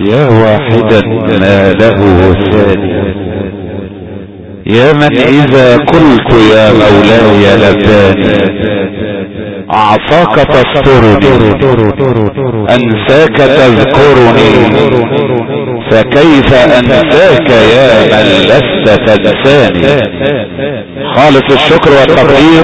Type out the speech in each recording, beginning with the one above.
يا واحدا ما له ثاني، يا من إذا قلت يا مولاي لباني، أعصاك تسترني أنساك تذكرني، فكيف أنساك يا من لست تنساني. خالص الشكر والتقدير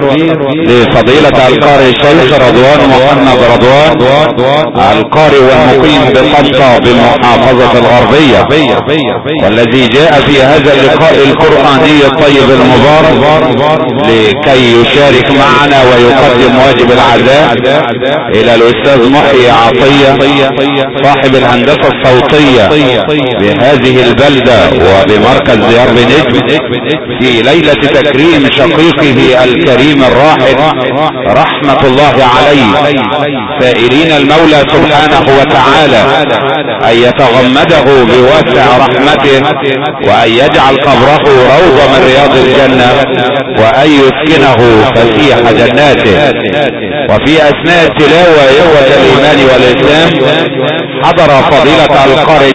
لفضيلة القارئ الشيخ رضوان محمد رضوان، القارئ والمقيم بطنطا بالمحافظة الغربية، والذي جاء في هذا اللقاء القرآني الطيب المبارك لكي يشارك معنا ويقدم واجب العزاء إلى الأستاذ محي عطية صاحب الهندسة الصوتية بهذه البلدة وبمركز ديار بنجم، في ليلة تكريم شقيقه الكريم الراحل رحمة الله عليه، سائلين المولى سبحانه وتعالى أن يتغمده بواسع رحمته، وأن يجعل قبره روضة من رياض الجنة، وأن يسكنه فسيح جناته. وفي أثناء التلاوة إخوة الإيمان والإسلام حضر فضيلة القارئ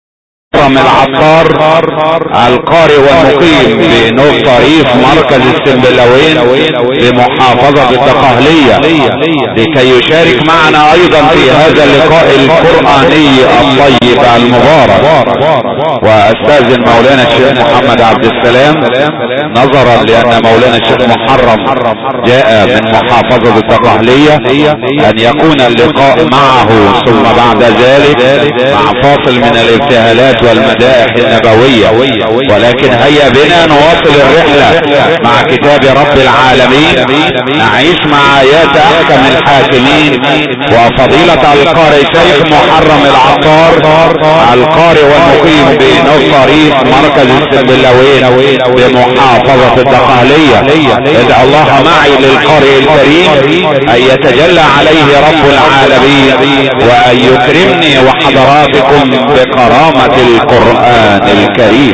العطار القارئ والمقيم بنوف طريف مركز السنبلاوين بمحافظة الدقهلية، لكي يشارك معنا ايضا في هذا اللقاء القرآني الطيب المبارك. واستاذن مولانا الشيخ محمد عبد السلام نظرا لان مولانا الشيخ محرم جاء من محافظة الدقهلية ان يكون اللقاء معه، ثم بعد ذلك مع فاصل من الابتهالات والمدائح النبوية. ولكن هيا بنا نواصل الرحلة مع كتاب رب العالمين، نعيش مع آيات احكم الحاكمين. وفضيلة القارئ شيخ محرم العطار القارئ والمقيم بنوف طريف مركز السنبلاوين بمحافظة الدقهلية، ادعو الله معي للقارئ الكريم ان يتجلى عليه رب العالمين، وان يكرمني وحضراتكم بكرامة القرآن الكريم.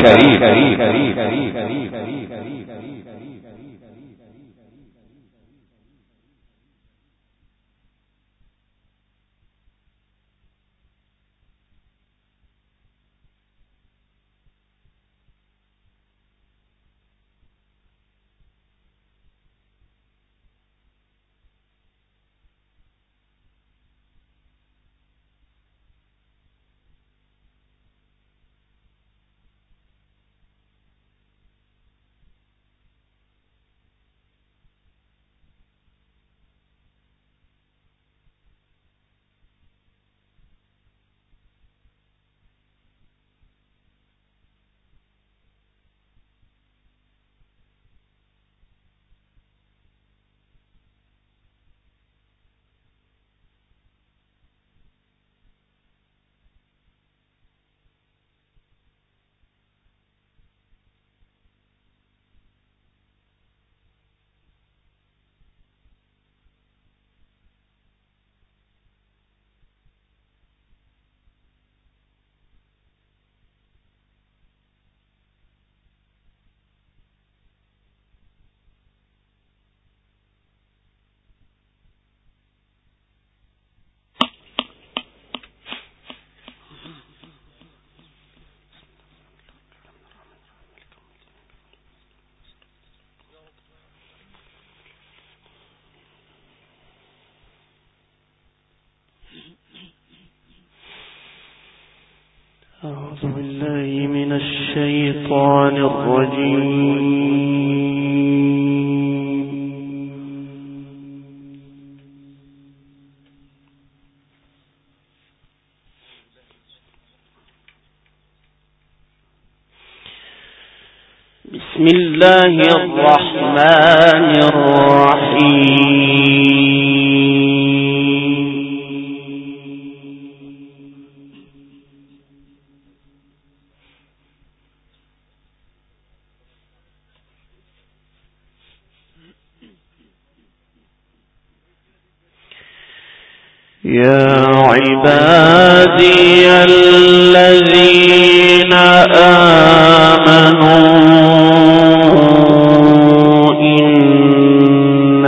أعوذ بالله من الشيطان الرجيم. بسم الله الرحمن الرحيم. يا عبادي الذين آمنوا إن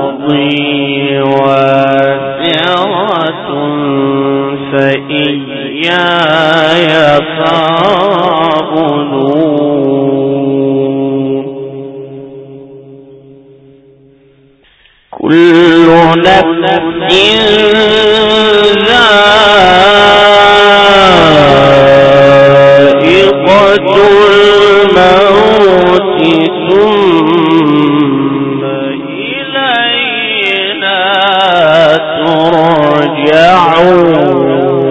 أرضي واسعة فإياي إياي فاعبدون كل نفس ذائقة الموت ثم إلينا ترجعون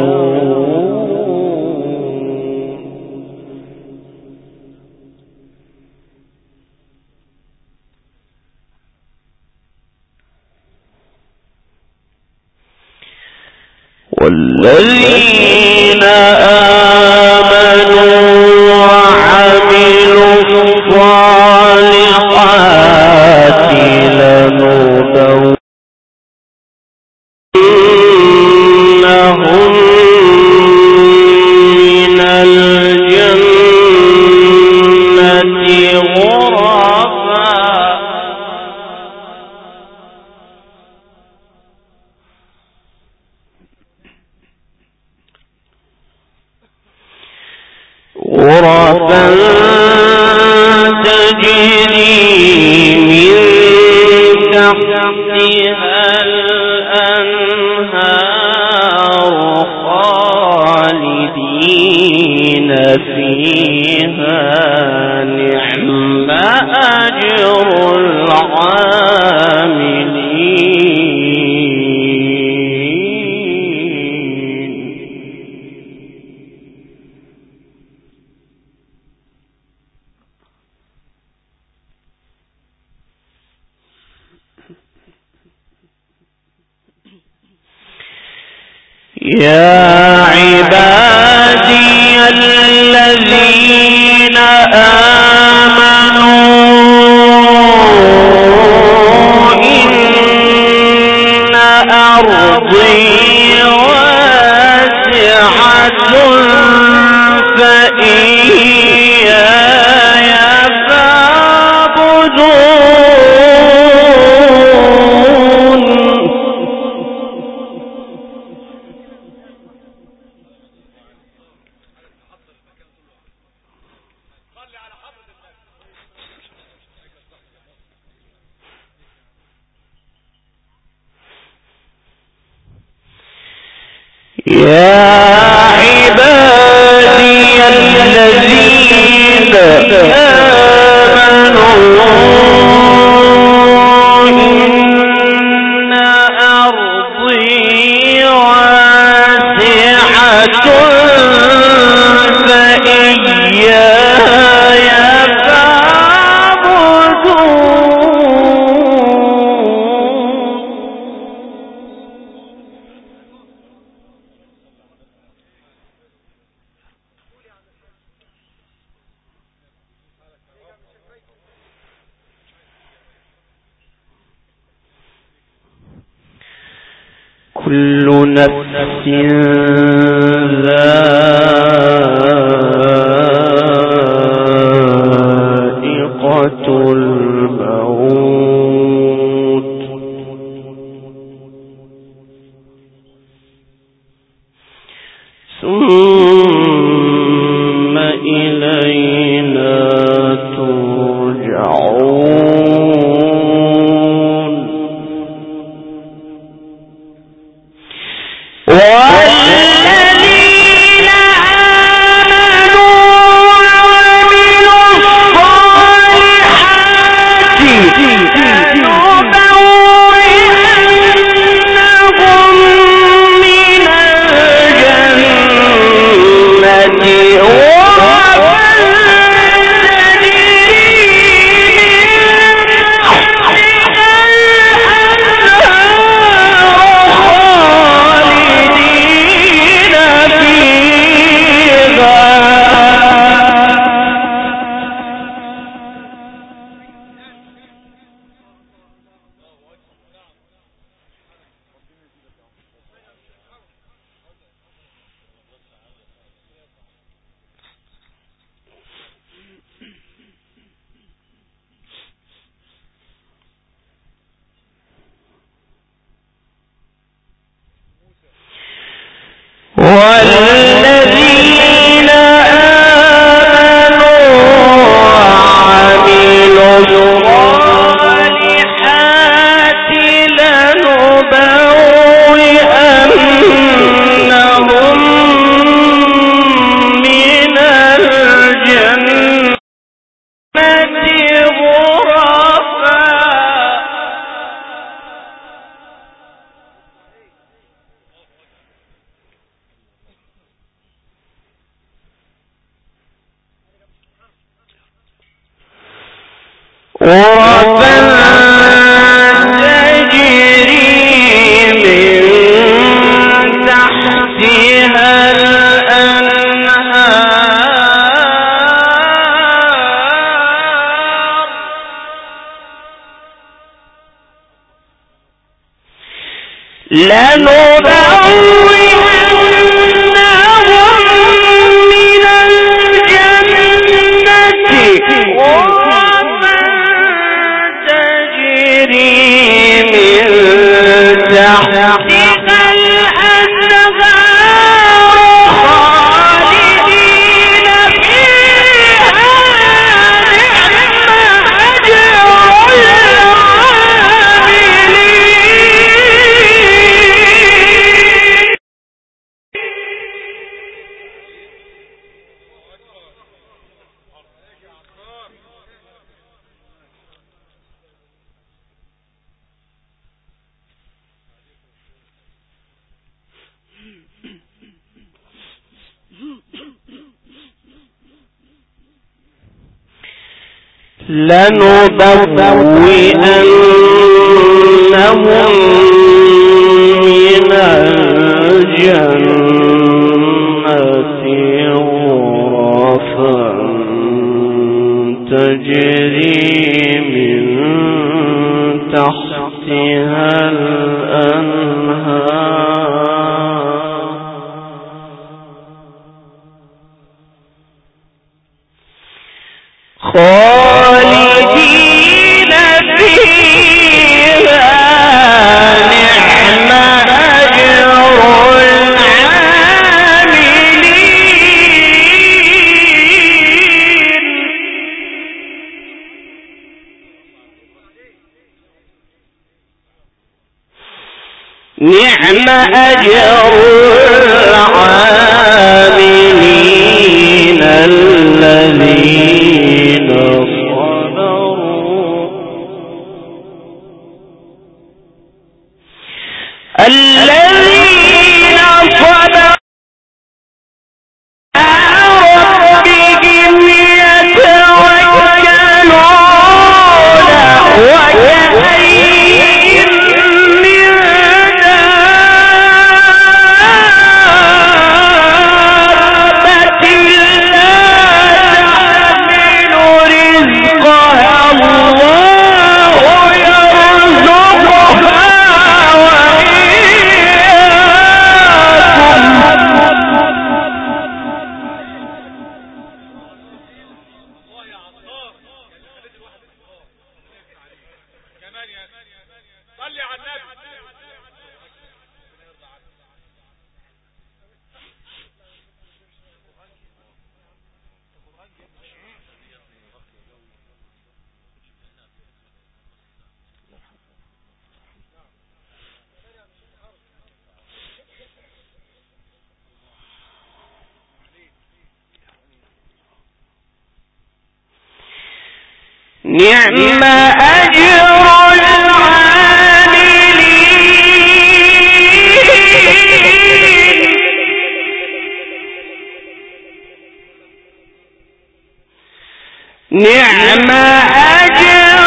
والذين آمنوا وعملوا الصالحات لنبوئنهم من الجنة غرفا تجري من تحتها الأنهار خالدين فيها نعم أجر العاملين يا عبادي الذين آمنوا إن أرضي واسعة فإياي فاعبدون يا عبادي الذين آمنوا إن أرضي واسعة فإياي كل نفس ذائقة الموت ثم إلينا ترجعون والذين آمنوا وعملوا الصالحات لنبوئنهم من الجنة والذين لنبوئنهم من الجنة غرفا تجري من تحتها الأنهار خالدين فيها نعم أجر العاملين نعم أجر العاملين الذين صبروا ربهم يتوكلون وكأين من دابة لا تحمل رزقها الله يرزقها نعم أجر العاملين نعم أجر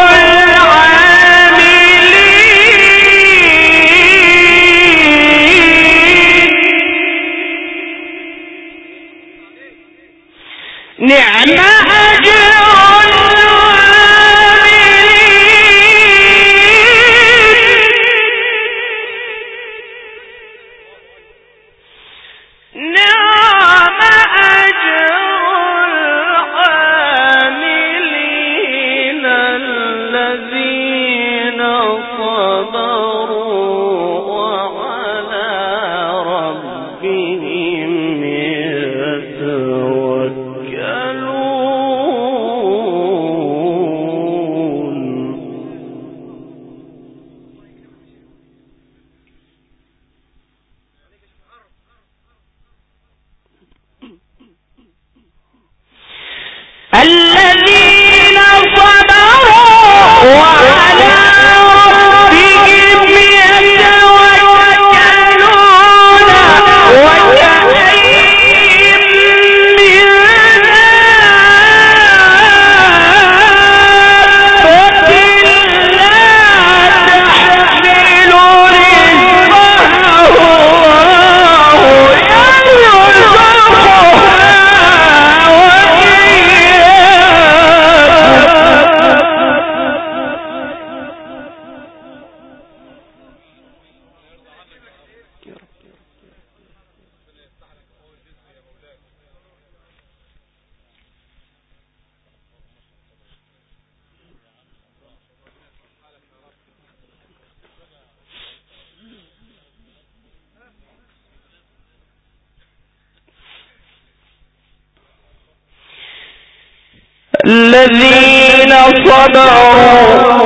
العاملين نعم أجر الذين صبروا وعلى ربهم يتوكلون وكأين من دابة لا تحمل رزقها الله يرزقها الذين صبروا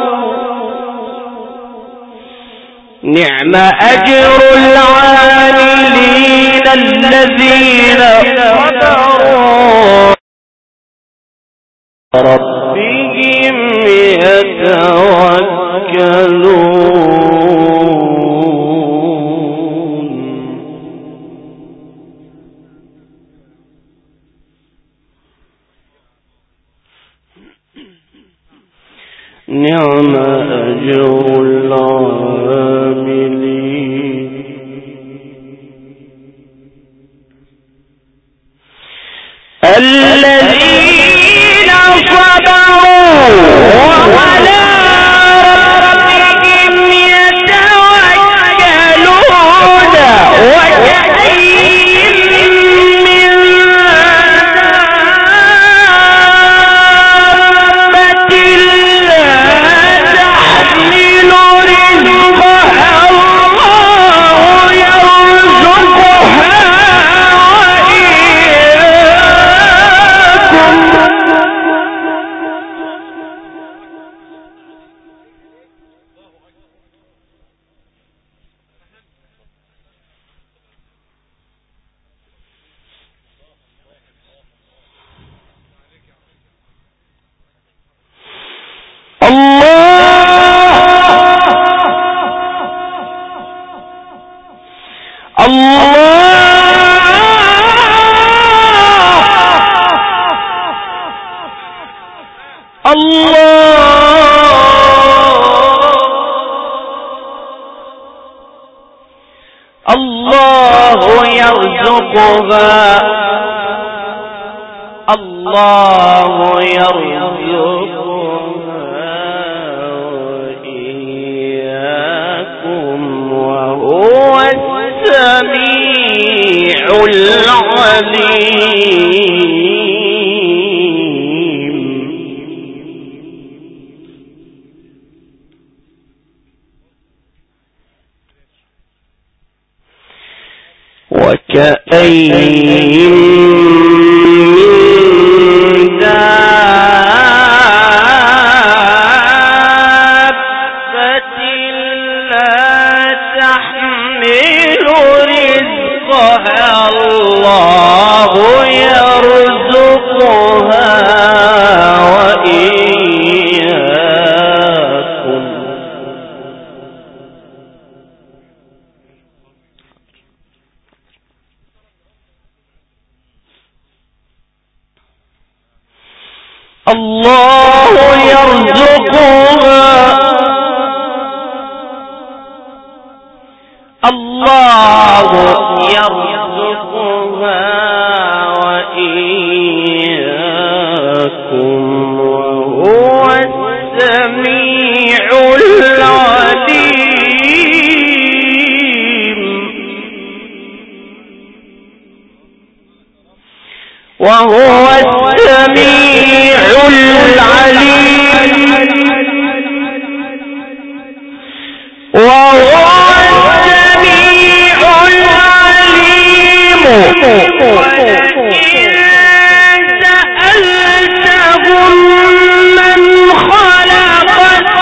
نعم أجر العاملين الذين صبروا ربهم يتوكلون نعم أجر العاملين الذين صبروا وعلى ربهم يتوكلون وكأين من دابة لا تحمل رزقها الله يرزقها الله يرزقها وإياكم وهو السميع العليم وكأين من دابة لا تحمل رزقها الله يرزقها وإياكم الله يرزقها وإياكم وهو السميع العليم وهو السميع العليم وهو السميع العليم ولئن سألتهم من خلق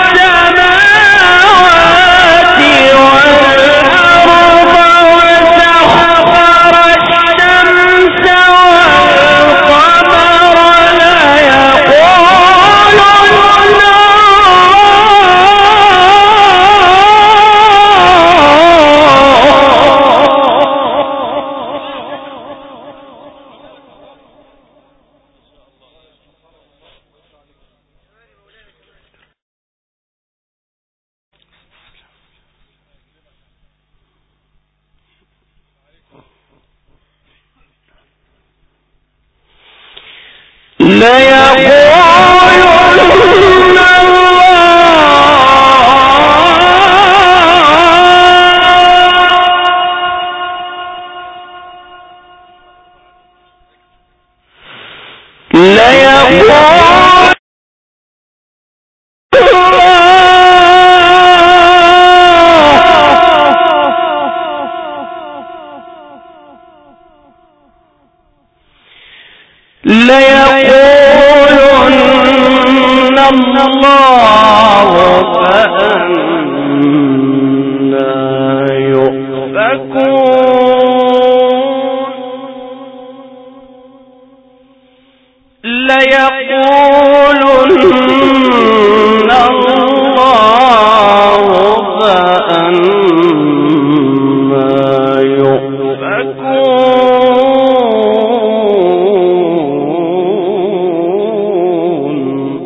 السماوات والأرض وسخر الشمس والقمر ليقولن ليقولن الله فأنا يؤفكون ليقولن الله فأنا يؤفكون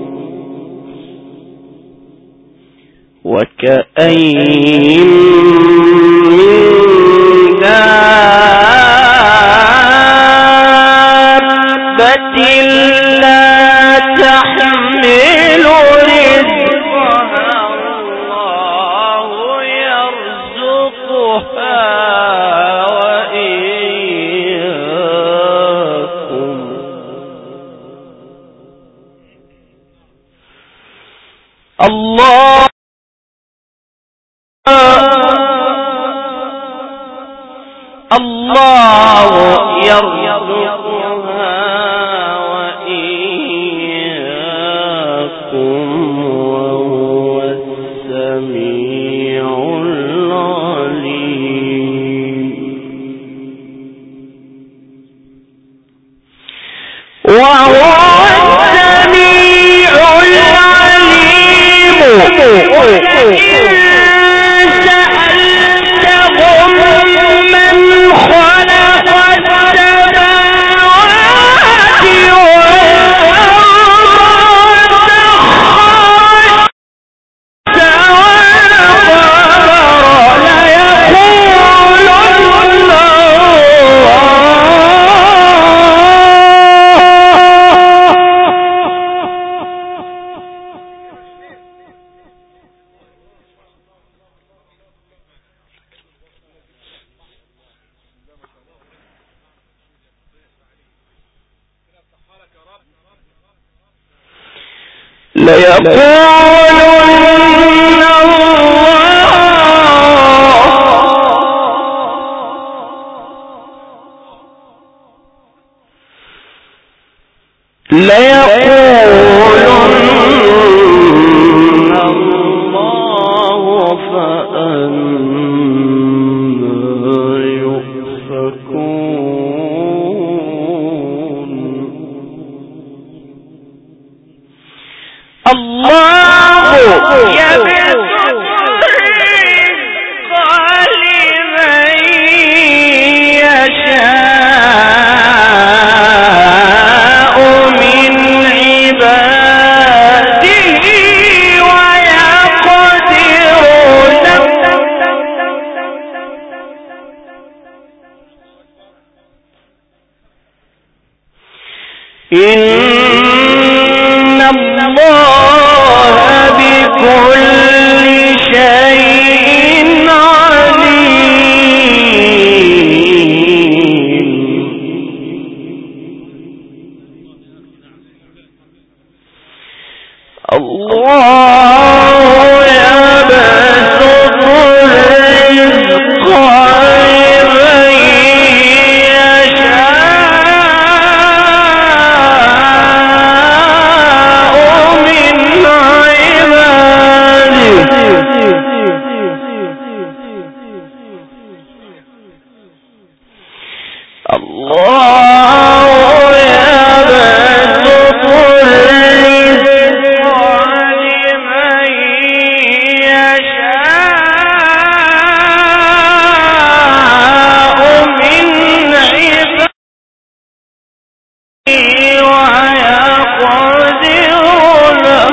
وكأين من دابة لا تحمل رزقها الله يرزقها وإياكم الله يرزقها وإياكم وهو السميع العليم وهو السميع العليم ليقولن الله فأنا يؤفكون الله يبسط الرزق لمن يشاء من عباده ويقدر له إن الله بكل شيء عليم الله يبسط الرزق لمن يشاء من عباده الله يبسط الرزق لمن يشاء من عباده ويقدر له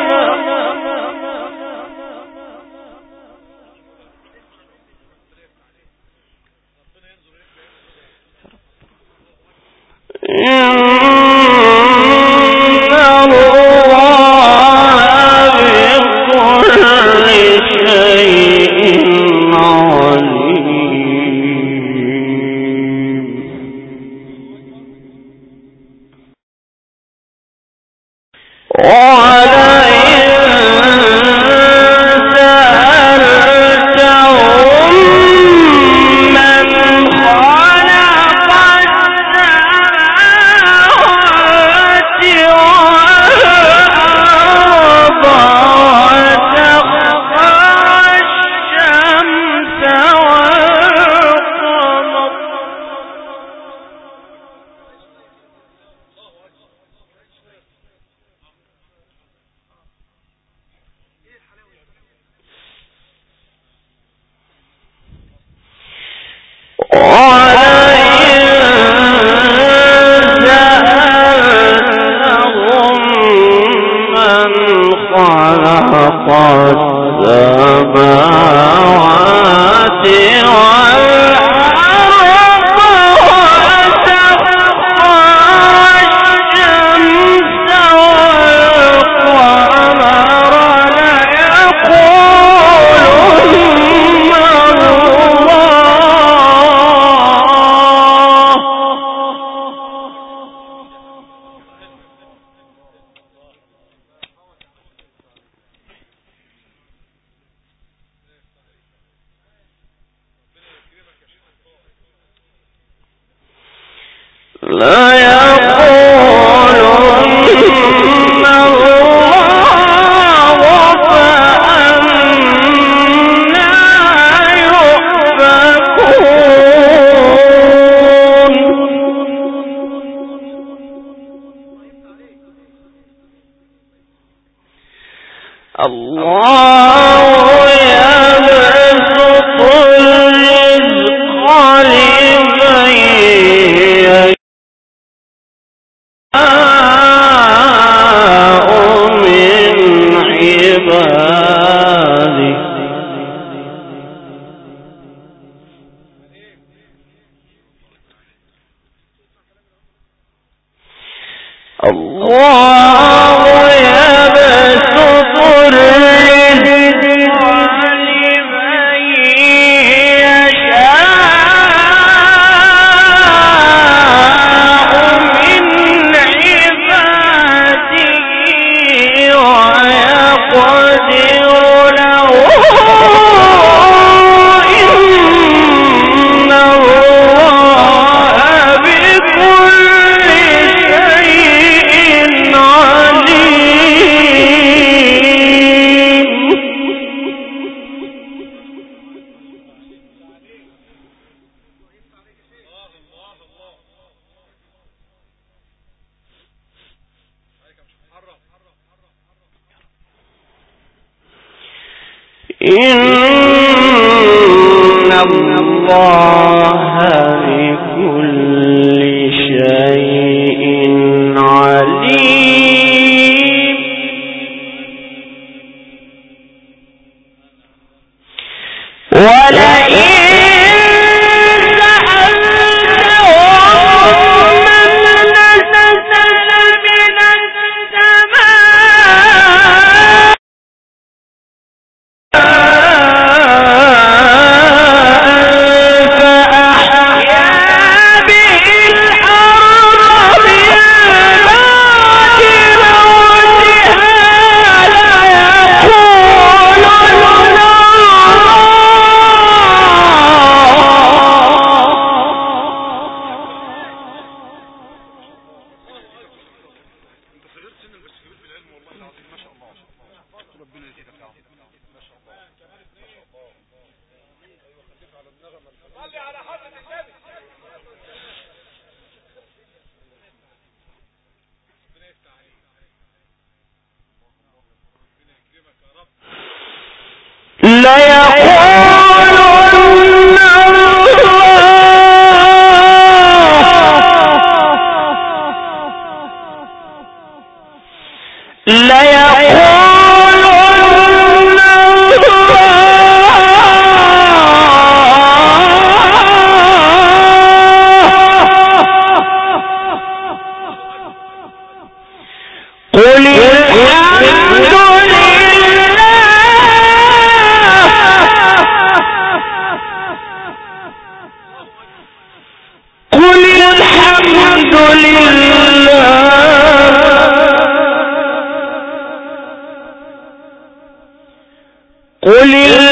قل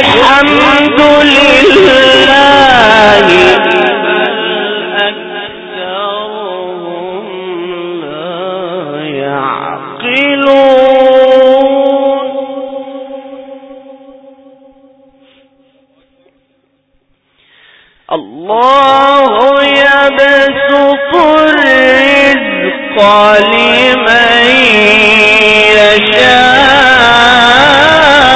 الحمد لله أكثرهم لا يعقلون الله يبسط الرزق لمن يشاء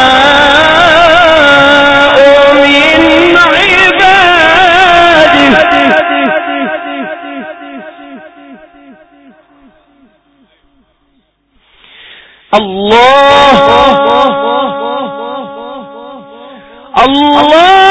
من عباده الله الله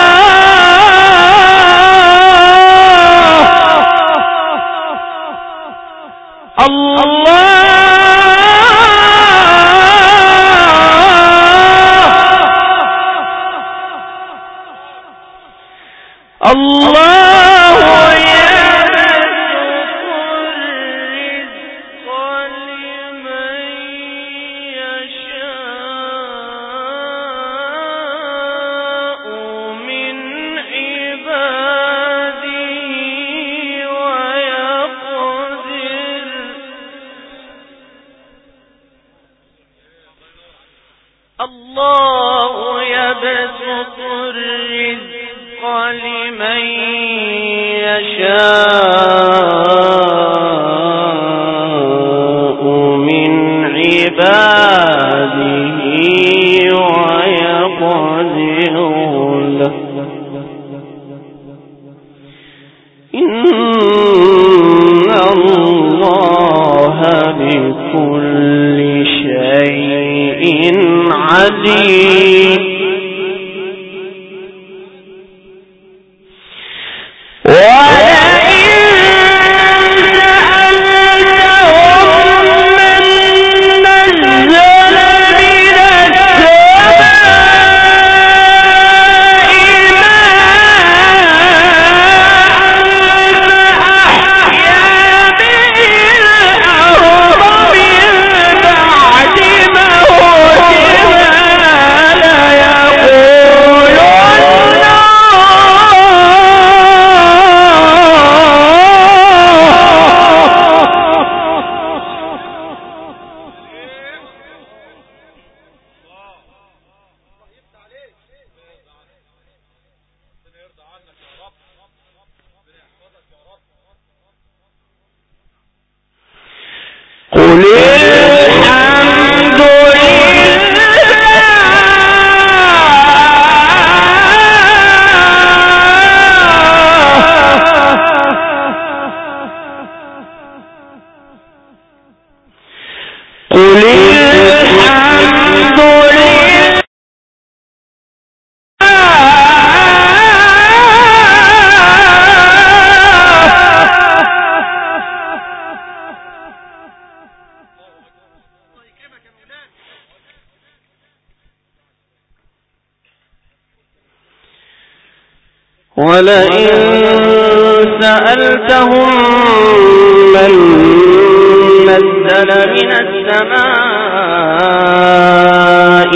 ولئن سألتهم من نزل من السماء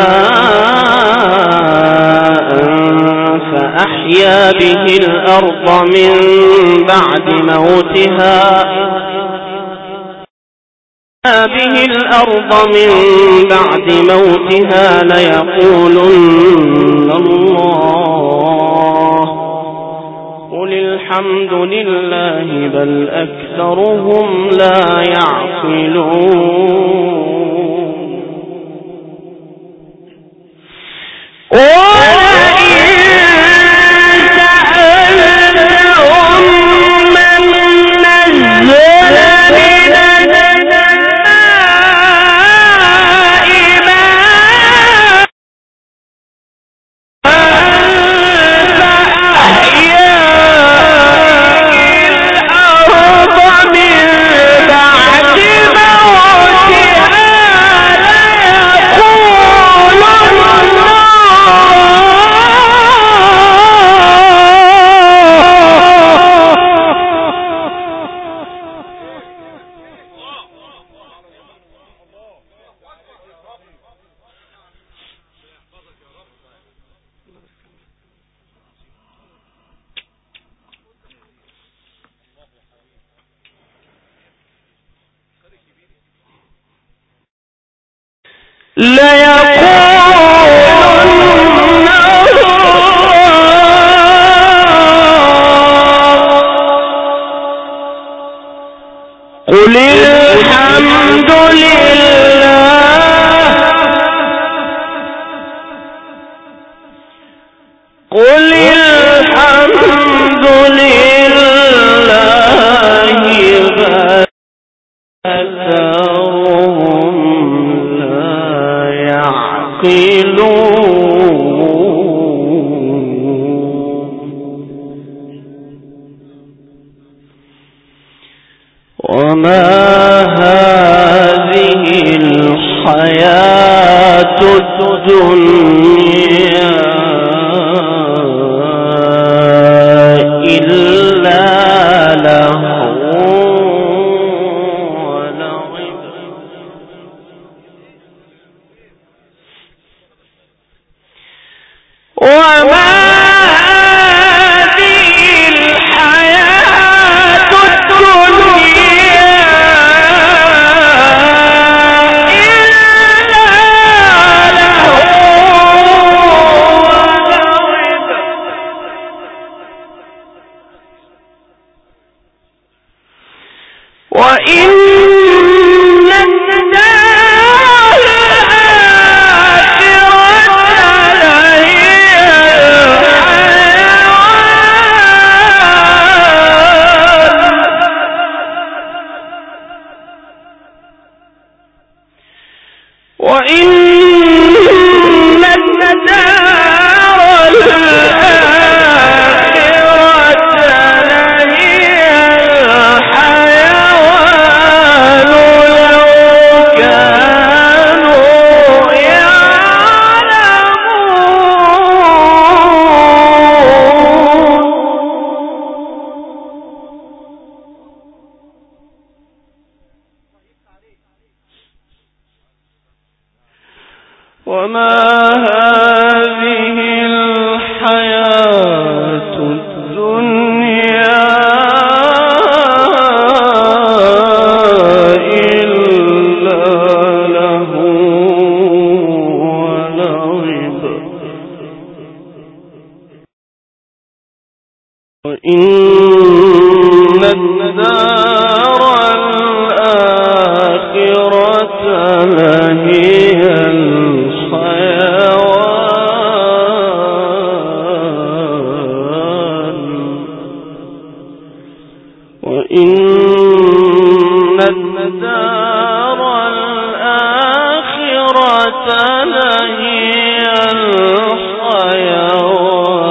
ماء فأحيا به الأرض من بعد موتها ليقولن الله قل الحمد لله بل أكثرهم لا يعقلون قل الحمد لله قل الحمد لله بل أكثرهم وما هذه الحياة الدنيا إلا لهو ولعب وما وإن الدار الآخرة لهي الحيوان وإن الدار الآخرة لهي الحيوان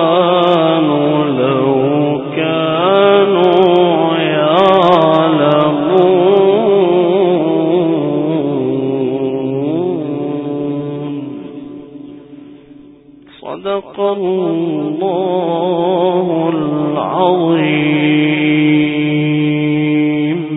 صدق الله العظيم.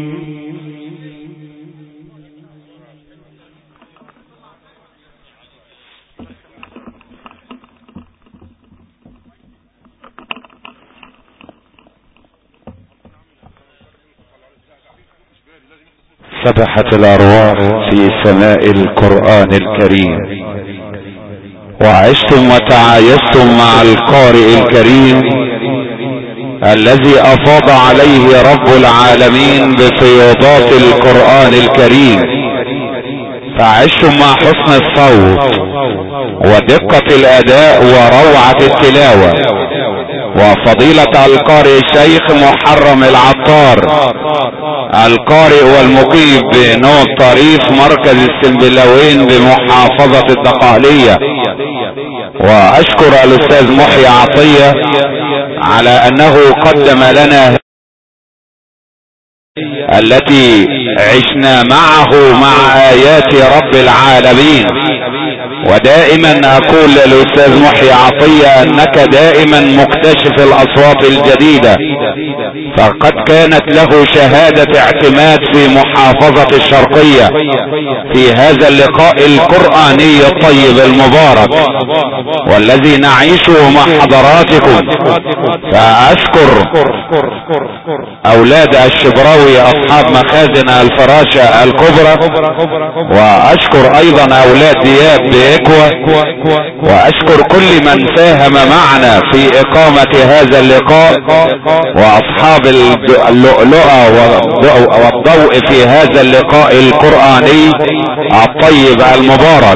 سبحت الأرواح في سماء القرآن الكريم، وعشتم وتعايشتم مع القارئ الكريم الذي أفاض عليه رب العالمين بفيوضات القرآن الكريم، فعشتم مع حسن الصوت ودقة الأداء وروعة التلاوة، وفضيلة القارئ الشيخ محرم العطار القارئ والمقيم بنوب طريف مركز السنبلاوين بمحافظة الدقهلية. واشكر الاستاذ محي عطية على انه قدم لنا التي عشنا معه مع ايات رب العالمين. ودائما اقول للاستاذ محي عطية انك دائما مكتشف الاصوات الجديدة، فقد كانت له شهادة اعتماد في محافظة الشرقية في هذا اللقاء القرآني الطيب المبارك والذي نعيشه مع حضراتكم. فاشكر اولاد الشبراوي اصحاب مخازن الفراشة الكبرى، واشكر ايضا اولاد دياب بإكوة، واشكر كل من ساهم معنا في اقامة هذا اللقاء، واصحاب اللؤلؤة والضوء في هذا اللقاء القرآني الطيب المبارك.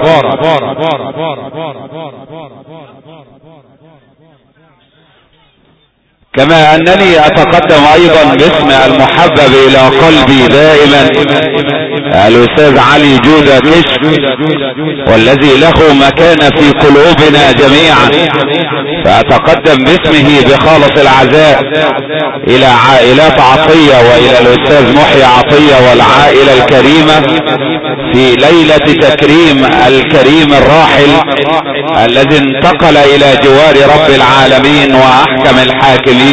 كما انني اتقدم ايضا باسم المحبب الى قلبي دائما الاستاذ علي جودة كشف، والذي له مكان في قلوبنا جميعا، فاتقدم باسمه بخالص العزاء الى عائلات عطية والى الاستاذ محي عطية والعائلة الكريمة في ليلة تكريم الكريم الراحل الذي انتقل الى جوار رب العالمين واحكم الحاكمين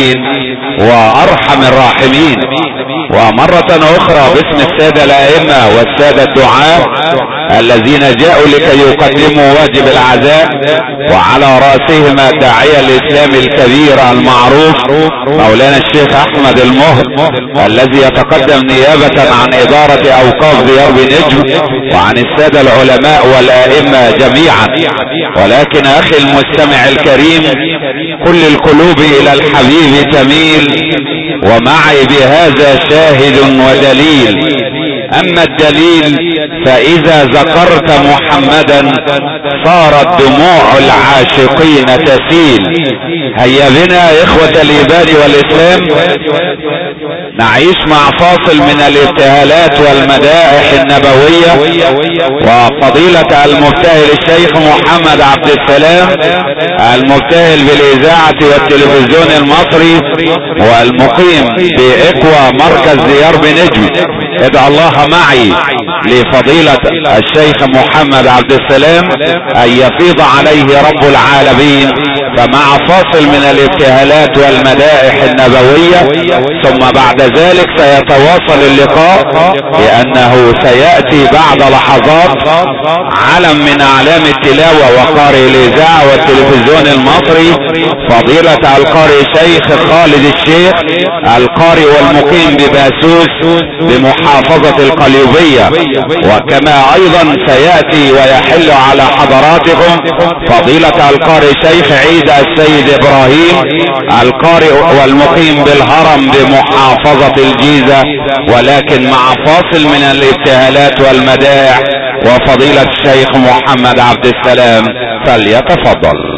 وارحم الراحمين. ومرة اخرى باسم السادة الائمة والسادة الدعاة الذين جاءوا لكي يقدموا واجب العزاء، وعلى رأسهما الداعية الاسلامي الكبير المعروف مولانا الشيخ احمد المهر الذي يتقدم نيابة عن ادارة اوقاف ديار بنجم، وعن السادة العلماء والائمة جميعا. ولكن اخي المستمع الكريم، كل القلوب الى الحبيب تميل، ومعي بهذا شاهد ودليل. اما الدليل فاذا ذكرت محمدا صارت دموع العاشقين تسيل. هيا بنا اخوة الايمان والاسلام نعيش مع فاصل من الابتهالات والمدائح النبوية، وفضيلة المبتهل الشيخ محمد عبد السلام المبتهل بالاذاعة والتلفزيون المصري والمقيم باقوى مركز ديار بنجم. ادعو الله معي لفضيلة الشيخ محمد عبد السلام ان يفيض عليه رب العالمين. فمع فاصل من الابتهالات والمدائح النبوية، ثم بعد ذلك سيتواصل اللقاء، لانه سيأتي بعد لحظات علم من اعلام التلاوة وقارئ الاذاعة والتلفزيون المصري فضيلة القارئ شيخ خالد الشيخ القارئ والمقيم بباسوس بمحافظة القليوبية. وكما ايضا سيأتي ويحل على حضراتكم فضيلة القارئ شيخ عيد السيد ابراهيم القارئ والمقيم بالهرم بمحافظة الجيزة، ولكن مع فاصل من الابتهالات والمدائح وفضيلة الشيخ محمد عبد السلام. فليتفضل.